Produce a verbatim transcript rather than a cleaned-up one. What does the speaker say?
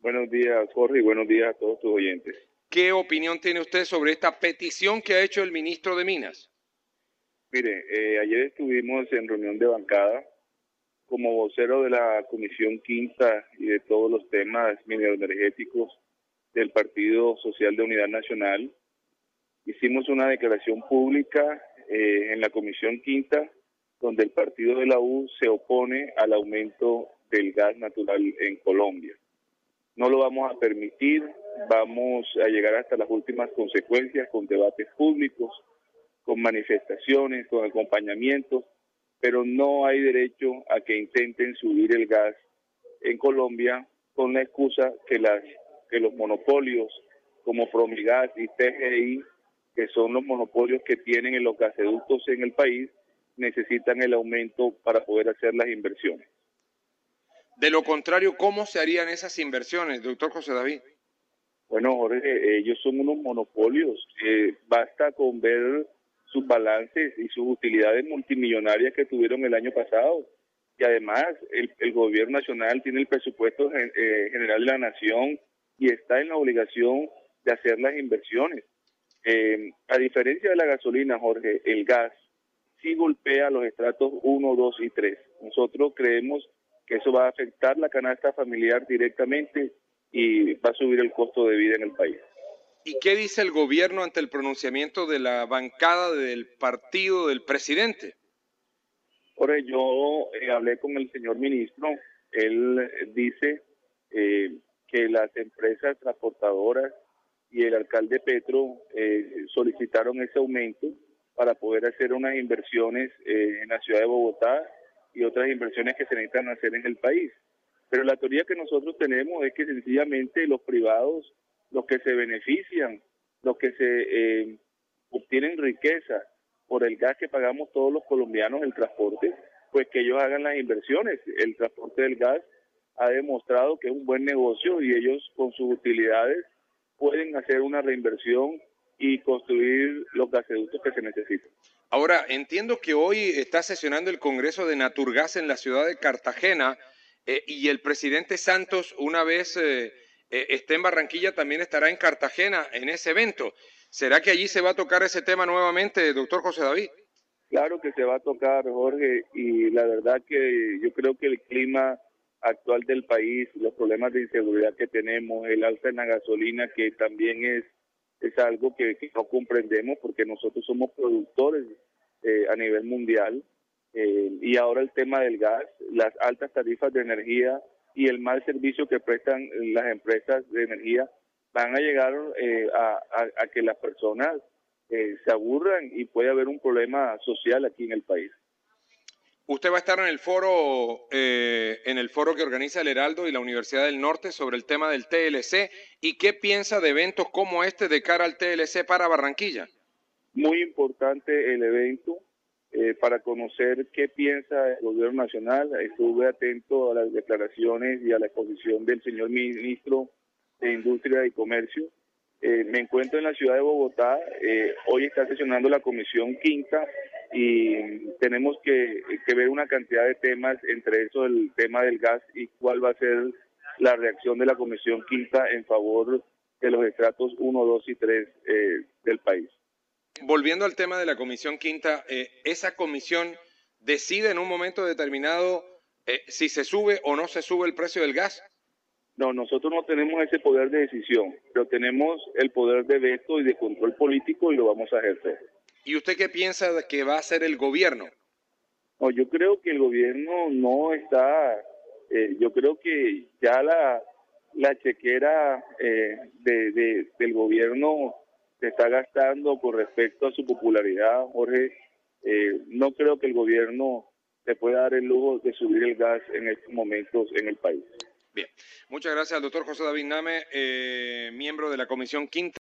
Buenos días, Jorge, y buenos días a todos tus oyentes. ¿Qué opinión tiene usted sobre esta petición que ha hecho el ministro de Minas? Mire, eh, ayer estuvimos en reunión de bancada como vocero de la Comisión Quinta y de todos los temas mineroenergéticos del Partido Social de Unidad Nacional. Hicimos una declaración pública eh, en la Comisión Quinta, donde el partido de la U se opone al aumento del gas natural en Colombia. No lo vamos a permitir, vamos a llegar hasta las últimas consecuencias con debates públicos, con manifestaciones, con acompañamientos, pero no hay derecho a que intenten subir el gas en Colombia con la excusa que, las, que los monopolios como Promigas y T G I, que son los monopolios que tienen en los gasoductos en el país, necesitan el aumento para poder hacer las inversiones. De lo contrario, ¿cómo se harían esas inversiones, doctor José David? Bueno, Jorge, ellos son unos monopolios. Eh, basta con ver sus balances y sus utilidades multimillonarias que tuvieron el año pasado. Y además, el, el gobierno nacional tiene el presupuesto eh, general de la nación y está en la obligación de hacer las inversiones. Eh, a diferencia de la gasolina, Jorge, el gas sí golpea los estratos uno, dos y tres. Nosotros creemos que eso va a afectar la canasta familiar directamente y va a subir el costo de vida en el país. ¿Y qué dice el gobierno ante el pronunciamiento de la bancada del partido del presidente? Ahora, yo eh, hablé con el señor ministro, él dice eh, que las empresas transportadoras y el alcalde Petro eh, solicitaron ese aumento para poder hacer unas inversiones eh, en la ciudad de Bogotá y otras inversiones que se necesitan hacer en el país. Pero la teoría que nosotros tenemos es que sencillamente los privados, los que se benefician, los que se eh, obtienen riqueza por el gas que pagamos todos los colombianos, el transporte, pues que ellos hagan las inversiones. El transporte del gas ha demostrado que es un buen negocio y ellos con sus utilidades pueden hacer una reinversión y construir los gasoductos que se necesitan. Ahora, entiendo que hoy está sesionando el Congreso de Naturgas en la ciudad de Cartagena eh, y el presidente Santos, una vez eh, eh, esté en Barranquilla, también estará en Cartagena en ese evento. ¿Será que allí se va a tocar ese tema nuevamente, doctor José David? Claro que se va a tocar, Jorge, y la verdad que yo creo que el clima actual del país, los problemas de inseguridad que tenemos, el alza en la gasolina, que también es, es algo que, que no comprendemos porque nosotros somos productores eh, a nivel mundial, eh, y ahora el tema del gas, las altas tarifas de energía y el mal servicio que prestan las empresas de energía van a llegar eh, a, a, a que las personas Eh, se aburran y puede haber un problema social aquí en el país. Usted va a estar en el foro, eh, en el foro que organiza el Heraldo y la Universidad del Norte sobre el tema del T L C. ¿Y qué piensa de eventos como este de cara al T L C para Barranquilla? Muy importante el evento eh, para conocer qué piensa el gobierno nacional. Estuve atento a las declaraciones y a la exposición del señor ministro de Industria y Comercio. Eh, me encuentro en la ciudad de Bogotá, eh, hoy está sesionando la Comisión Quinta y tenemos que, que ver una cantidad de temas, entre eso el tema del gas y cuál va a ser la reacción de la Comisión Quinta en favor de los estratos uno, dos y tres eh, del país. Volviendo al tema de la Comisión Quinta, eh, esa comisión decide en un momento determinado eh, si se sube o no se sube el precio del gas. No, nosotros no tenemos ese poder de decisión, pero tenemos el poder de veto y de control político y lo vamos a ejercer. ¿Y usted qué piensa de que va a hacer el gobierno? No, yo creo que el gobierno no está, eh, yo creo que ya la, la chequera eh, de, de, del gobierno se está gastando con respecto a su popularidad, Jorge. Eh, no creo que el gobierno se pueda dar el lujo de subir el gas en estos momentos en el país. Bien, muchas gracias al doctor José David Name, eh, miembro de la Comisión Quinta.